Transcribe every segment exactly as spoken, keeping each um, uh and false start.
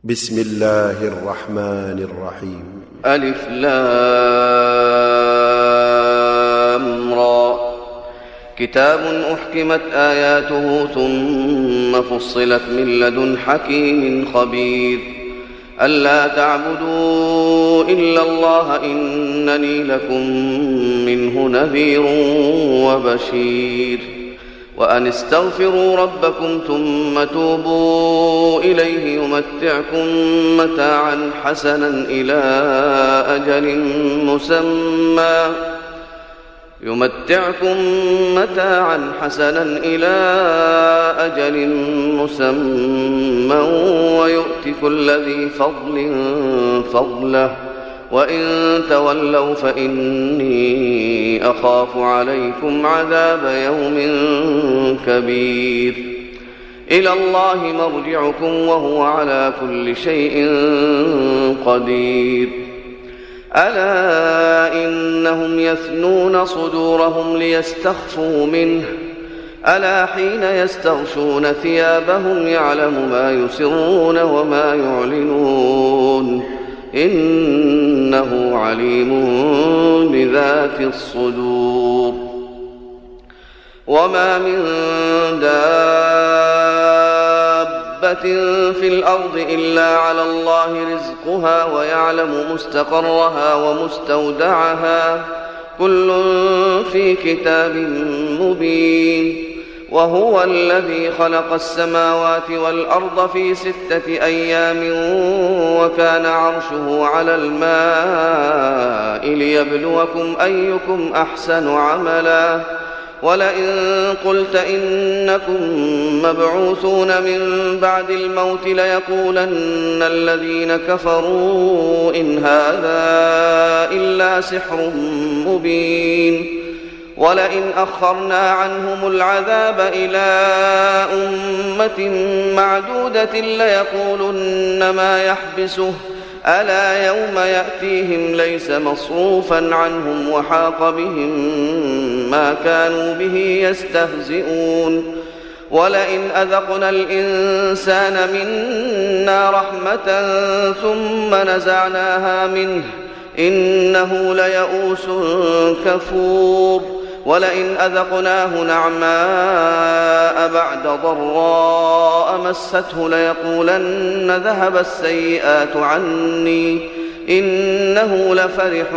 بسم الله الرحمن الرحيم. ألف لام را. كتاب أحكمت آياته ثم فصلت من لدن حكيم خبير. ألا تعبدوا إلا الله إنني لكم منه نذير وبشير. وأن استغفروا ربكم ثم توبوا إليه يمتعكم متاعا حسنا إلى أجل مسمى يمتعكم متاعا حسنا إلى أجل مسمى ويؤت كل ذي فضل فضله وإن تولوا فإني أخاف عليكم عذاب يوم كبير. إلى الله مرجعكم وهو على كل شيء قدير. ألا إنهم يثنون صدورهم ليستخفوا منه ألا حين يستغشون ثيابهم يعلم ما يسرون وما يعلنون إنه عليم بذات الصدور. وما من دابة في الأرض إلا على الله رزقها ويعلم مستقرها ومستودعها كل في كتاب مبين. وهو الذي خلق السماوات والأرض في ستة أيام وكان عرشه على الماء ليبلوكم أيكم أحسن عملا. ولئن قلت إنكم مبعوثون من بعد الموت ليقولن الذين كفروا إن هذا إلا سحر مبين. ولئن أخرنا عنهم العذاب إلى أمة معدودة ليقولن ما يحبسه ألا يوم يأتيهم ليس مصروفا عنهم وحاق بهم ما كانوا به يستهزئون. ولئن أذقنا الإنسان منا رحمة ثم نزعناها منه إنه ليئوس كفور. ولئن أذقناه نعماء بعد ضراء مسته ليقولن ذهب السيئات عني إنه لفرح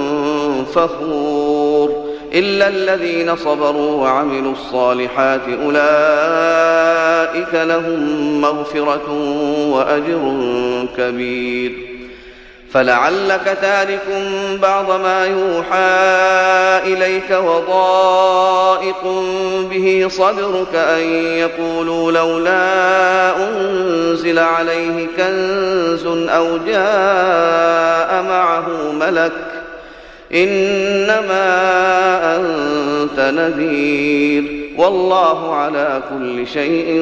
فخور. إلا الذين صبروا وعملوا الصالحات أولئك لهم مغفرة وأجر كبير. فلعلك تارك بعض ما يوحى إليك وضائق به صدرك أن يقولوا لولا أنزل عليه كنز أو جاء معه ملك إنما أنت نذير والله على كل شيء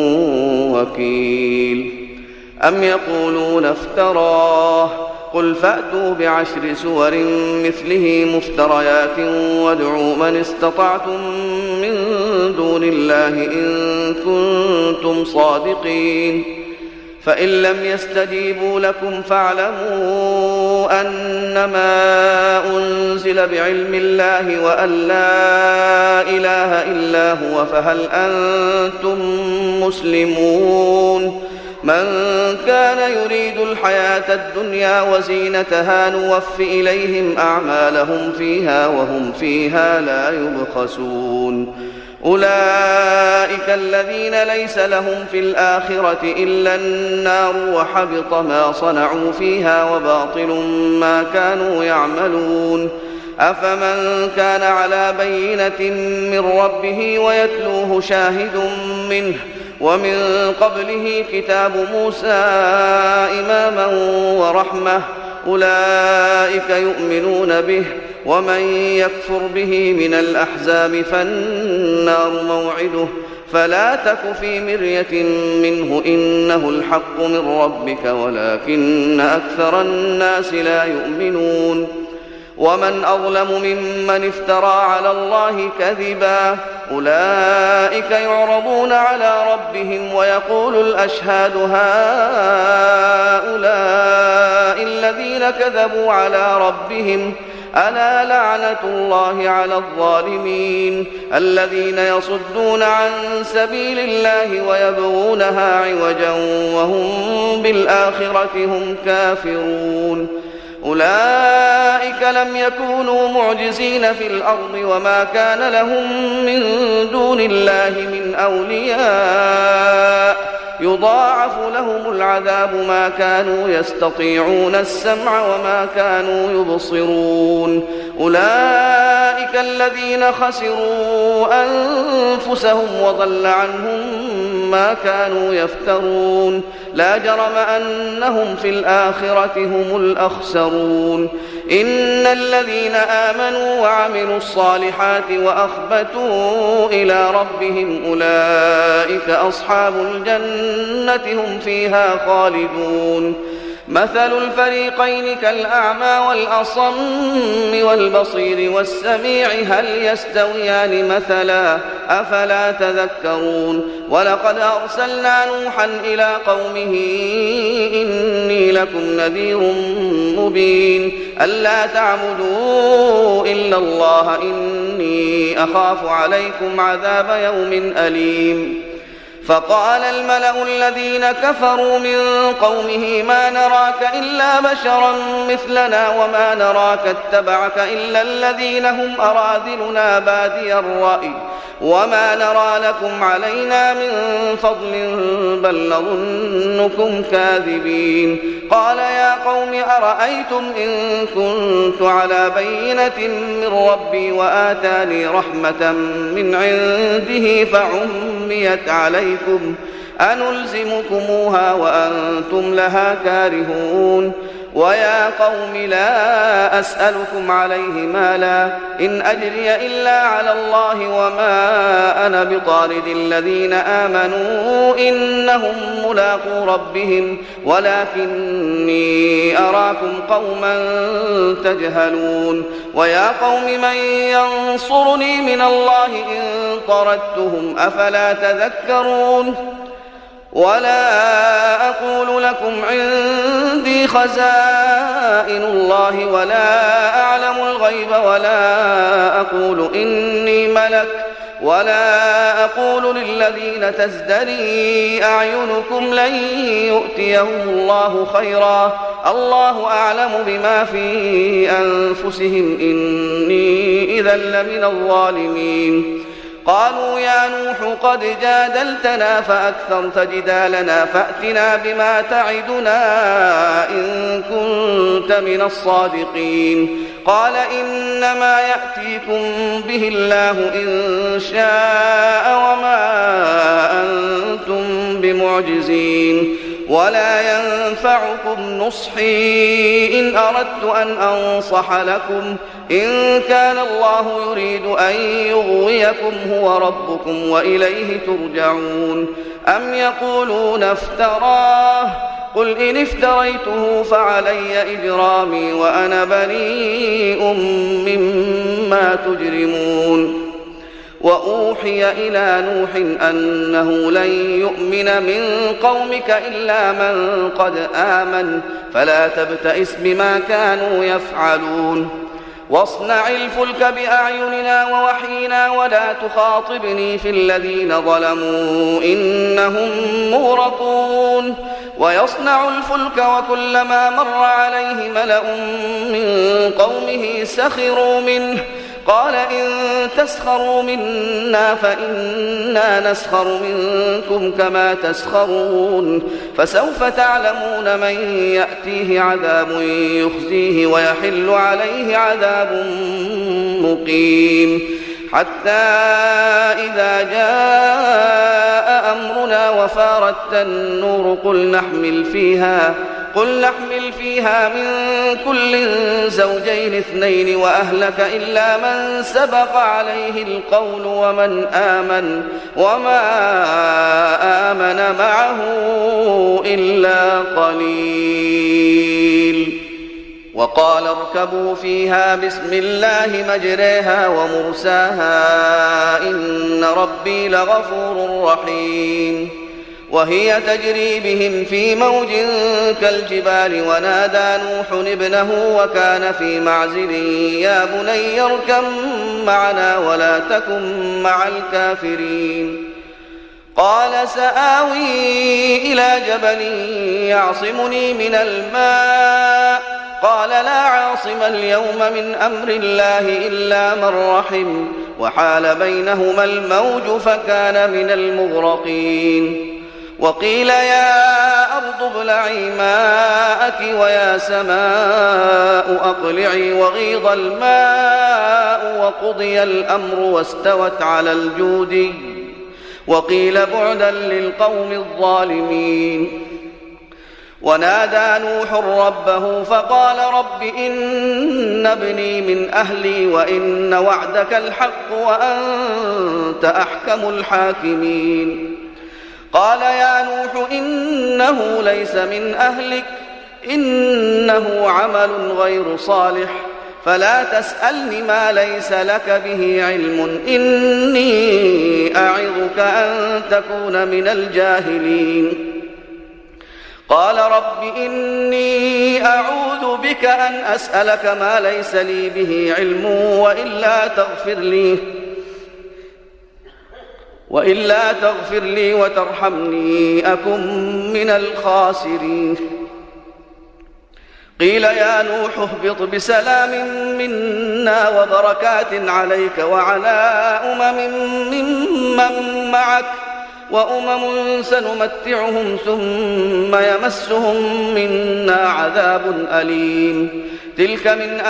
وكيل. أم يقولون افتراه قل فأتوا بعشر سور مثله مفتريات وادعوا من استطعتم من دون الله إن كنتم صادقين. فإن لم يستجيبوا لكم فاعلموا أنما أنزل بعلم الله وأن لا إله إلا هو فهل أنتم مسلمون. من كان يريد الحياة الدنيا وزينتها نوف إليهم أعمالهم فيها وهم فيها لا يبخسون. أولئك الذين ليس لهم في الآخرة إلا النار وحبط ما صنعوا فيها وباطل ما كانوا يعملون. أفمن كان على بينة من ربه ويتلوه شاهد منه ومن قبله كتاب موسى إماما ورحمة أولئك يؤمنون به. ومن يكفر به من الأحزاب فالنار موعده فلا تك في مرية منه إنه الحق من ربك ولكن أكثر الناس لا يؤمنون. ومن أظلم ممن افترى على الله كذبا أولئك يعرضون على ربهم ويقول الأشهاد هؤلاء الذين كذبوا على ربهم ألا لعنة الله على الظالمين الذين يصدون عن سبيل الله ويبغونها عوجا وهم بالآخرة هم كافرون أولئك لم يكونوا معجزين في الأرض وما كان لهم من دون الله من أولياء يضاعف لهم العذاب ما كانوا يستطيعون السمع وما كانوا يبصرون أولئك الذين خسروا أنفسهم وضل عنهم ما كانوا يفترون لا جرم أنهم في الآخرة هم الأخسرون إن الذين آمنوا وعملوا الصالحات وأخبتوا إلى ربهم أولئك أصحاب الجنة هم فيها خالدون مثل الفريقين كالأعمى والأصم والبصير والسميع هل يستويان مثلا أفلا تذكرون ولقد أرسلنا نوحا إلى قومه إني لكم نذير مبين ألا تعبدوا إلا الله إني أخاف عليكم عذاب يوم أليم فقال الملأ الذين كفروا من قومه ما نراك إلا بشرا مثلنا وما نراك اتبعك إلا الذين هم أراذلنا بادي الرأي وما نرى لكم علينا من فضل بل نظنكم كاذبين قال يا قوم أرأيتم إن كنت على بينة من ربي وآتاني رحمة من عنده فعميت عليكم أنلزمكموها وأنتم لها كارهون ويا قوم لا أسألكم عليه مالا إن أجري إلا على الله وما أنا بطارد الذين آمنوا إنهم ملاقو ربهم ولكني أراكم قوما تجهلون ويا قوم من ينصرني من الله إن طردتهم أفلا تذكرون ولا أقول لكم عندي خزائن الله ولا أعلم الغيب ولا أقول إني ملك ولا أقول للذين تزدري أعينكم لن يؤتيهم الله خيرا الله أعلم بما في أنفسهم إني إذا لمن الظالمين قالوا يا نوح قد جادلتنا فأكثرت جدالنا فأتنا بما تعدنا إن كنت من الصادقين قال إنما يأتيكم به الله إن شاء وما أنتم بمعجزين ولا ينفعكم نصحي إن أردت أن أنصح لكم إن كان الله يريد أن يغويكم هو ربكم وإليه ترجعون أم يقولون افتراه قل إن افتريته فعلي إجرامي وأنا بريء مما تجرمون وأوحي إلى نوح أنه لن يؤمن من قومك إلا من قد آمن فلا تبتئس بما كانوا يفعلون واصنع الفلك بأعيننا ووحينا ولا تخاطبني في الذين ظلموا إنهم مغرقون ويصنع الفلك وكلما مر عليه ملأ من قومه سخروا منه قال إن تسخروا منا فإنا نسخر منكم كما تسخرون فسوف تعلمون من يأتيه عذاب يخزيه ويحل عليه عذاب مقيم حتى إذا جاء أمرنا وفارت النور قل نحمل فيها قل نحمل فيها من كل زوجين اثنين وأهلك إلا من سبق عليه القول ومن آمن وما آمن معه إلا قليل وقال اركبوا فيها بسم الله مجريها ومرساها إن ربي لغفور رحيم وهي تجري بهم في موج كالجبال ونادى نوح ابنه وكان في معزل يا بني اركب معنا ولا تكن مع الكافرين قال سآوي إلى جبل يعصمني من الماء قال لا عاصم اليوم من أمر الله إلا من رحم وحال بينهما الموج فكان من المغرقين وقيل يا أرض ابلعي ماءك ويا سماء أقلعي وغيض الماء وقضي الأمر واستوت على الجود وقيل بعدا للقوم الظالمين ونادى نوح ربه فقال رب إن ابني من أهلي وإن وعدك الحق وأنت أحكم الحاكمين قال يا نوح إنه ليس من أهلك إنه عمل غير صالح فلا تسألني ما ليس لك به علم إني أعظك أن تكون من الجاهلين قال رب إني أعوذ بك أن أسألك ما ليس لي به علم وإلا تغفر لي وإلا تغفر لي وترحمني أكن من الخاسرين قيل يا نوح اهبط بسلام منا وبركات عليك وعلى أمم ممن معك وأمم سنمتعهم ثم يمسهم منا عذاب أليم تلك من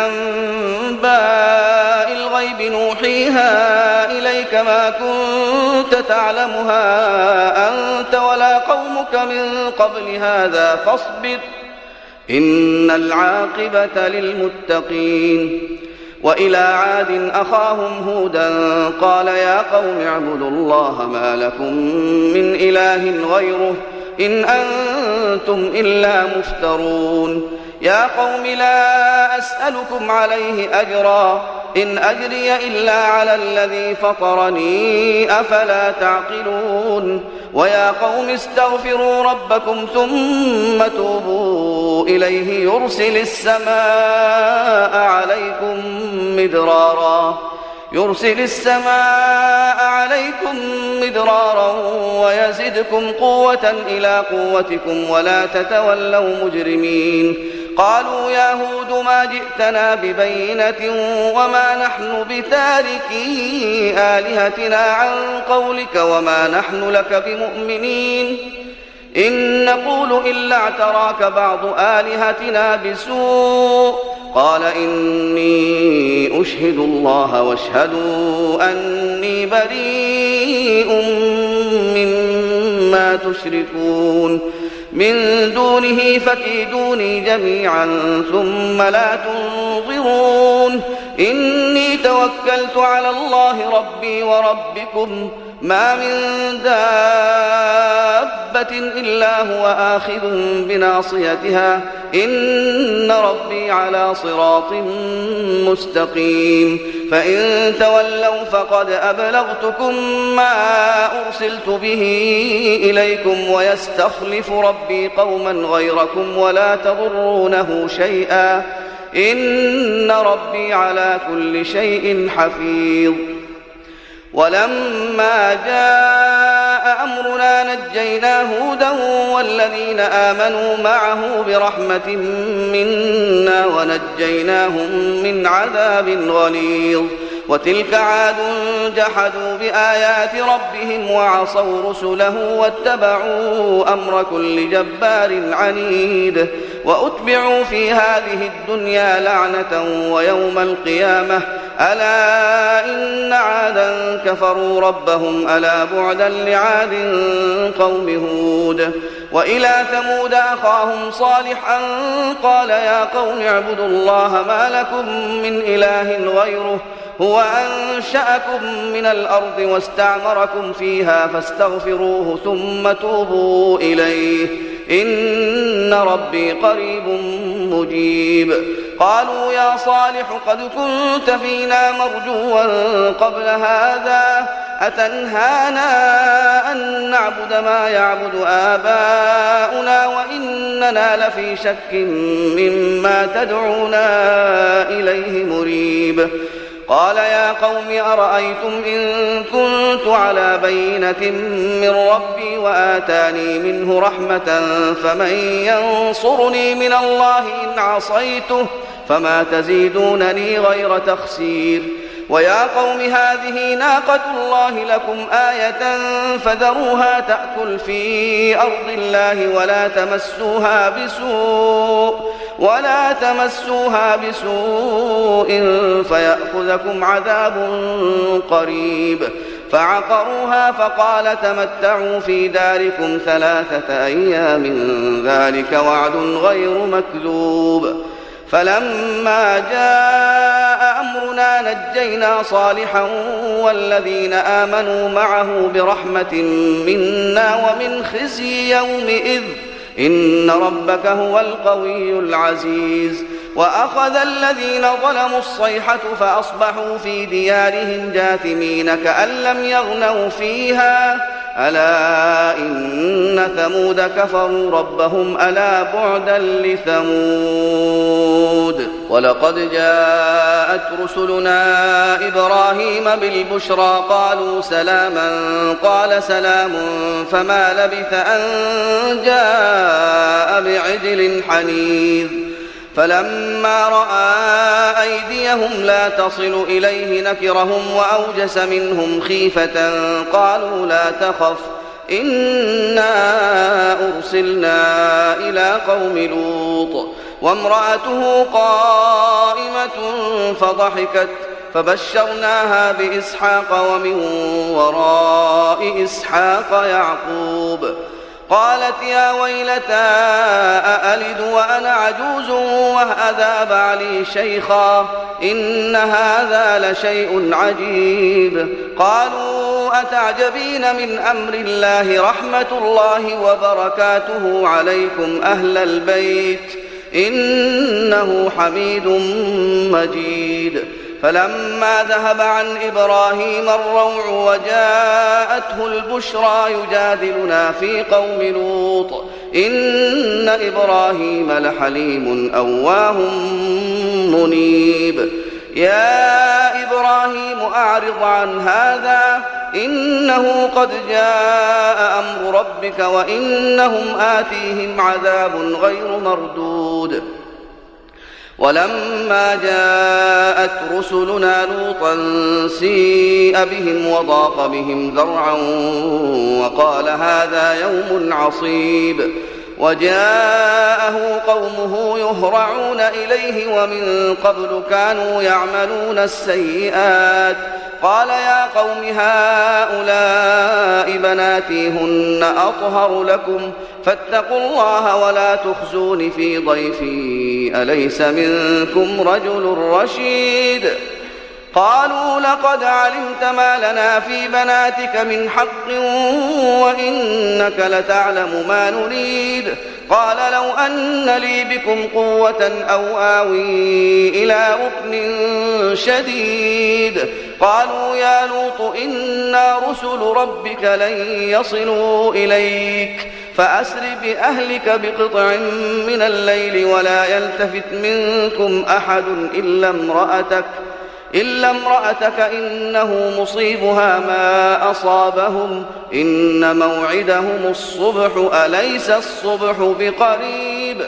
أنباء الغيب نوحيها إليك ما كنت تعلمها أنت ولا قومك من قبل هذا فاصبر إن العاقبة للمتقين وإلى عاد أخاهم هودا قال يا قوم اعبدوا الله ما لكم من إله غيره إن أنتم إلا مفترون يا قوم لا أسألكم عليه أجرا إن أجري إلا على الذي فطرني أفلا تعقلون ويا قوم استغفروا ربكم ثم توبوا إليه يرسل السماء عليكم مدرارا يرسل السماء عليكم مدرارا ويزدكم قوة إلى قوتكم ولا تتولوا مجرمين قالوا يا هود ما جئتنا ببينة وما نحن بتاركي آلهتنا عن قولك وما نحن لك بمؤمنين إن نقول إلا اعتراك بعض آلهتنا بسوء قال إني أشهد الله واشهدوا أني بريء مما تشركون من دونه فكيدوني جميعا ثم لا تنظرون إني توكلت على الله ربي وربكم ما من دابة إلا هو آخذ بناصيتها إن ربي على صراط مستقيم فإن تولوا فقد أبلغتكم ما أرسلت به إليكم ويستخلف ربي قوما غيركم ولا تضرونه شيئا إن ربي على كل شيء حفيظ ولما جاء أمرنا نجينا هودا والذين آمنوا معه برحمة منا ونجيناهم من عذاب غليظ وتلك عاد جحدوا بآيات ربهم وعصوا رسله واتبعوا أمر كل جبار عنيد وأتبعوا في هذه الدنيا لعنة ويوم القيامة ألا إن عادا كفروا ربهم ألا بعدا لعاد قوم هود وإلى ثمود أخاهم صالحا قال يا قوم اعبدوا الله ما لكم من إله غيره هو أنشأكم من الأرض واستعمركم فيها فاستغفروه ثم توبوا إليه إن ربي قريب مجيب قالوا يا صالح قد كنت فينا مرجوا قبل هذا أتنهانا أن نعبد ما يعبد آباؤنا وإننا لفي شك مما تدعونا إليه مريب. قال يا قوم أرأيتم إن كنت على بينة من ربي وآتاني منه رحمة فمن ينصرني من الله إن عصيته فما تزيدونني غير تخسير. ويا قوم هذه ناقة الله لكم آية فذروها تأكل في أرض الله ولا تمسوها بسوء ولا تمسوها بسوء فيأخذكم عذاب قريب. فعقروها فقال تمتعوا في داركم ثلاثة أيام ذلك وعد غير مكذوب. فلما جاء أمرنا نجينا صالحا والذين آمنوا معه برحمة منا ومن خزي يومئذ إن ربك هو القوي العزيز. وأخذ الذين ظلموا الصيحة فأصبحوا في ديارهم جاثمين كأن لم يغنوا فيها ألا إن ثمود كفروا ربهم ألا بعدا لثمود. ولقد جاءت رسلنا إبراهيم بالبشرى قالوا سلاما قال سلام فما لبث أن جاء بعجل حنيذ. فلما رأى أيديهم لا تصل إليه نكرهم وأوجس منهم خيفة قالوا لا تخف إنا أرسلنا إلى قوم لوط وامرأته قائمة فضحكت فبشرناها بإسحاق ومن وراء إسحاق يعقوب. قالت يا ويلتى أألد وأنا عجوز وهذا بعلي شيخا إن هذا لشيء عجيب. قالوا أتعجبين من أمر الله رحمة الله وبركاته عليكم أهل البيت إنه حميد مجيد. فلما ذهب عن إبراهيم الروع وجاءته البشرى يجادلنا في قوم لوط إن إبراهيم لحليم أواه منيب. يا إبراهيم أعرض عن هذا إنه قد جاء أمر ربك وإنهم آتيهم عذاب غير مردود. ولما جاءت رسلنا لوطا سيء بهم وضاق بهم ذرعا وقال هذا يوم عصيب. وجاءه قومه يهرعون إليه ومن قبل كانوا يعملون السيئات. قال يا قوم هؤلاء بناتي هن أطهر لكم فاتقوا الله ولا تخزون في ضيفي أليس منكم رجل رشيد. قالوا لقد علمت ما لنا في بناتك من حق وإنك لتعلم ما نريد. قال لو أن لي بكم قوة أو آوي إلى ركن شديد. قالوا يا لوط إنا رسل ربك لن يصلوا إليك فأسر بأهلك بقطع من الليل ولا يلتفت منكم أحد إلا امرأتك إلا امرأتك إنه مصيبها ما أصابهم إن موعدهم الصبح أليس الصبح بقريب.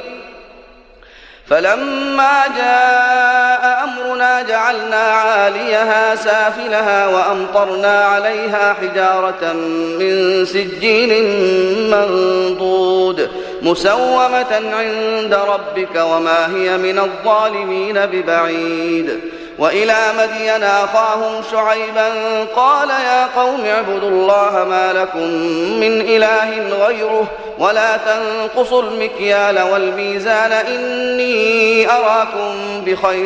فلما جاء أمرنا جعلنا عاليها سافلها وأمطرنا عليها حجارة من سجيل منضود مسومة عند ربك وما هي من الظالمين ببعيد. وإلى مدين أخاهم شعيبا قال يا قوم اعبدوا الله ما لكم من إله غيره ولا تنقصوا المكيال والميزان إني أراكم بخير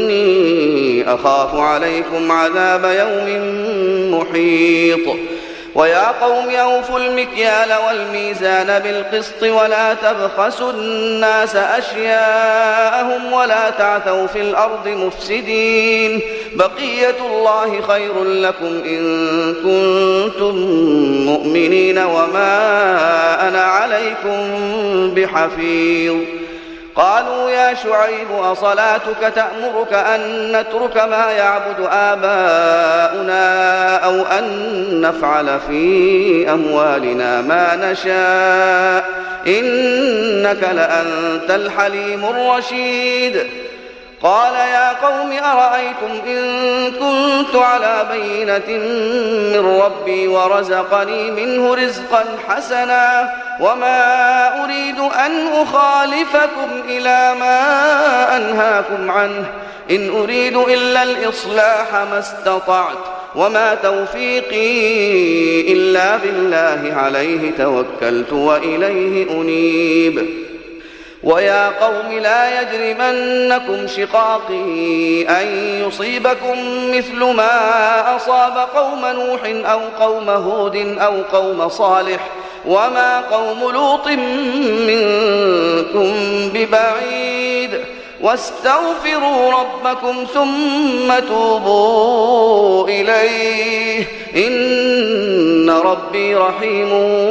وإني أخاف عليكم عذاب يوم محيط. ويا قوم أوفوا المكيال والميزان بالقسط ولا تبخسوا الناس أشياءهم ولا تعثوا في الأرض مفسدين بقية الله خير لكم إن كنتم مؤمنين وما أنا عليكم بحفيظ قالوا يا شعيب أصلاتك تأمرك أن نترك ما يعبد آباؤنا أو أن نفعل في أموالنا ما نشاء إنك لأنت الحليم الرشيد قال يا قوم أرأيتم إن كنت على بينة من ربي ورزقني منه رزقا حسنا وما أريد أن أخالفكم إلى ما أنهاكم عنه إن أريد إلا الإصلاح ما استطعت وما توفيقي إلا بالله عليه توكلت وإليه أنيب ويا قوم لا يجرمنكم شقاقي أن يصيبكم مثل ما أصاب قوم نوح أو قوم هود أو قوم صالح وما قوم لوط منكم ببعيد واستغفروا ربكم ثم توبوا إليه إن ربي رحيم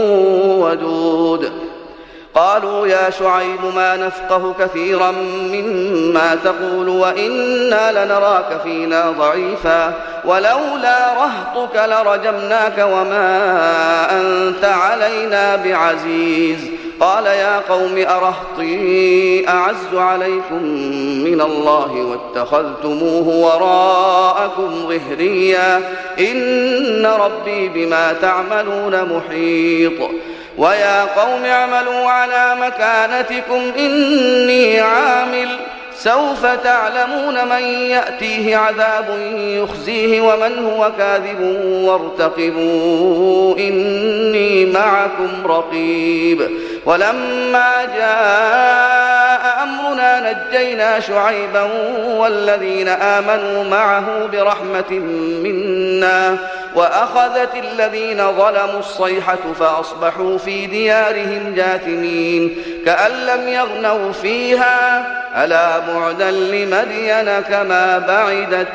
ودود قالوا يا شعيب ما نفقه كثيرا مما تقول وإنا لنراك فينا ضعيفا ولولا رهطك لرجمناك وما أنت علينا بعزيز قال يا قوم أرهطي أعز عليكم من الله واتخذتموه وراءكم ظهريا إن ربي بما تعملون محيط ويا قوم اعملوا على مكانتكم إني عامل سوف تعلمون من يأتيه عذاب يخزيه ومن هو كاذب وارتقبوا إني معكم رقيب ولما جاء أمرنا نجينا شعيبا والذين آمنوا معه برحمة منا وأخذت الذين ظلموا الصيحة فأصبحوا في ديارهم جاثمين كأن لم يغنوا فيها ألا بعدا لمدين كما بعدت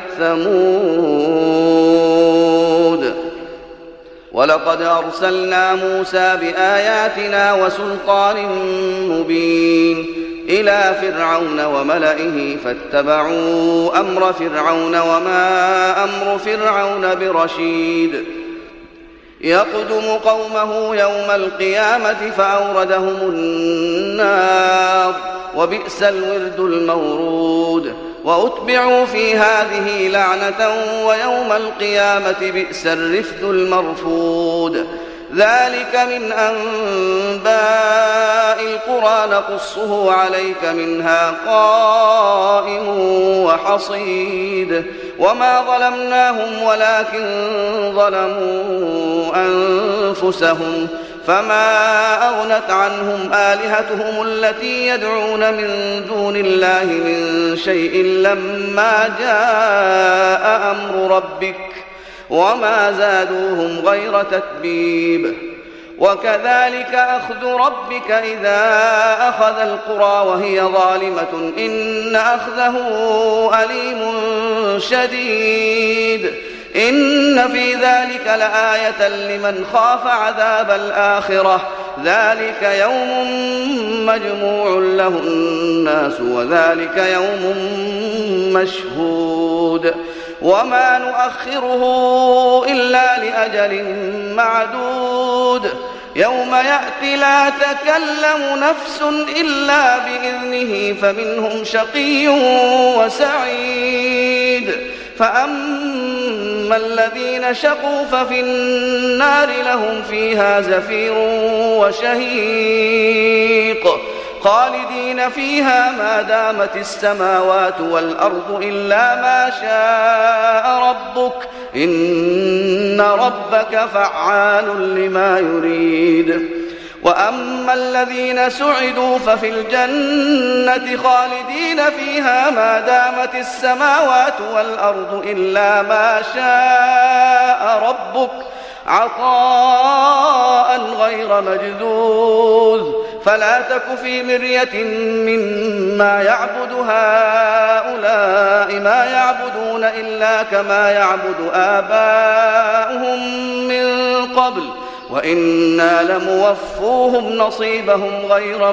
ثمود ولقد أرسلنا موسى بآياتنا وسلطان مبين إلى فرعون وملئه فاتبعوا أمر فرعون وما أمر فرعون برشيد يقدم قومه يوم القيامة فأوردهم النار وبئس الورد المورود وأتبعوا في هذه لعنة ويوم القيامة بئس الرفد المرفود ذلك من أنباء القرى نقصه عليك منها قائم وحصيد وما ظلمناهم ولكن ظلموا أنفسهم فما أغنت عنهم آلهتهم التي يدعون من دون الله من شيء لما جاء أمر ربك وما زادوهم غير تتبيب وكذلك أخذ ربك إذا أخذ القرى وهي ظالمة إن أخذه أليم شديد إن في ذلك لآية لمن خاف عذاب الآخرة ذلك يوم مجموع له الناس وذلك يوم مشهود وما نؤخره إلا لأجل معدود يوم يأتي لا تكلم نفس إلا بإذنه فمنهم شقي وسعيد فأما الذين شقوا ففي النار لهم فيها زفير وشهيق خالدين فيها ما دامت السماوات والأرض إلا ما شاء ربك إن ربك فعال لما يريد وأما الذين سعدوا ففي الجنة خالدين فيها ما دامت السماوات والأرض إلا ما شاء ربك عطاء غير مجذوذ فلا تك في مرية مما يعبد هؤلاء ما يعبدون إلا كما يعبد آباؤهم من قبل وإنا لموفوهم نصيبهم غير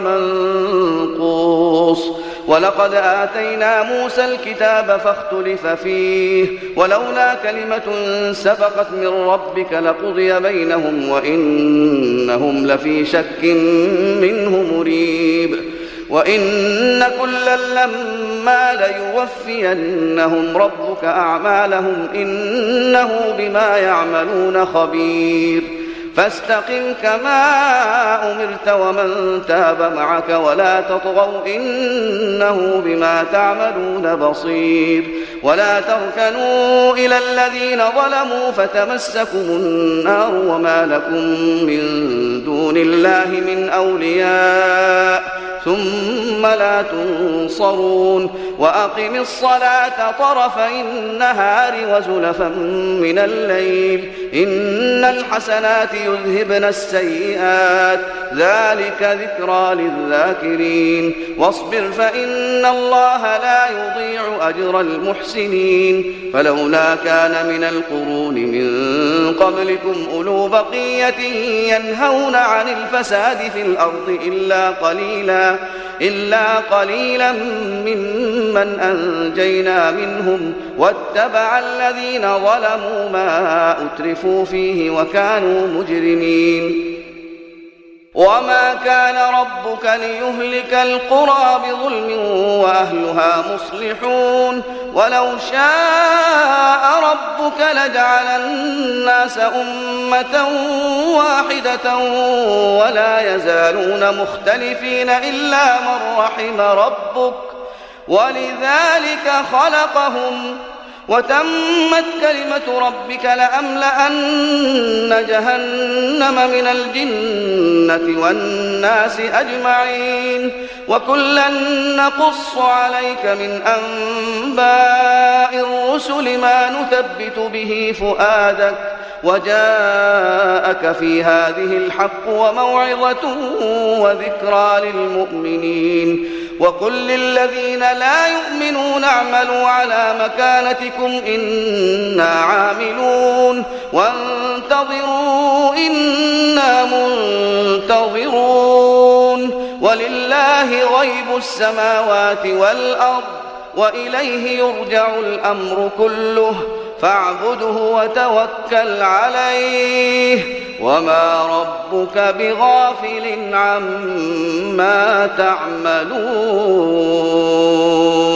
منقوص ولقد آتينا موسى الكتاب فاختلف فيه ولولا كلمة سبقت من ربك لقضي بينهم وإنهم لفي شك منه مريب وإن كلا لما ليوفينهم ربك أعمالهم إنه بما يعملون خبير فاستقم كما أمرت ومن تاب معك ولا تطغوا إنه بما تعملون بصير ولا تركنوا إلى الذين ظلموا فتمسكم النار وما لكم من دون الله من أولياء ثم لا تنصرون وأقم الصلاة طرفي النهار وزلفا من الليل إن الحسنات يذهبن السيئات ذلك ذكرى للذاكرين واصبر فإن الله لا يضيع أجر المحسنين فلولا كان من القرون من قبلكم أولو بقية ينهون عن الفساد في الأرض إلا قليلا إلا قليلا ممن أنجينا منهم واتبع الذين ظلموا ما أترفوا فيه وكانوا مجرمين وما كان ربك ليهلك القرى بظلم وأهلها مصلحون ولو شاء ربك لجعل الناس أمة واحدة ولا يزالون مختلفين إلا من رحم ربك ولذلك خلقهم وتمت كلمة ربك لأملأن جهنم من الجنة والناس أجمعين وكلا نقص عليك من أنباء الرسل ما نثبت به فؤادك وجاءك في هذه الحق وموعظة وذكرى للمؤمنين وقل للذين لا يؤمنون اعملوا على مكانتكم إنا عاملون وانتظروا إنا منتظرون ولله غيب السماوات والأرض وإليه يرجع الأمر كله فاعبده وتوكل عليه وما ربك بغافل عما تعملون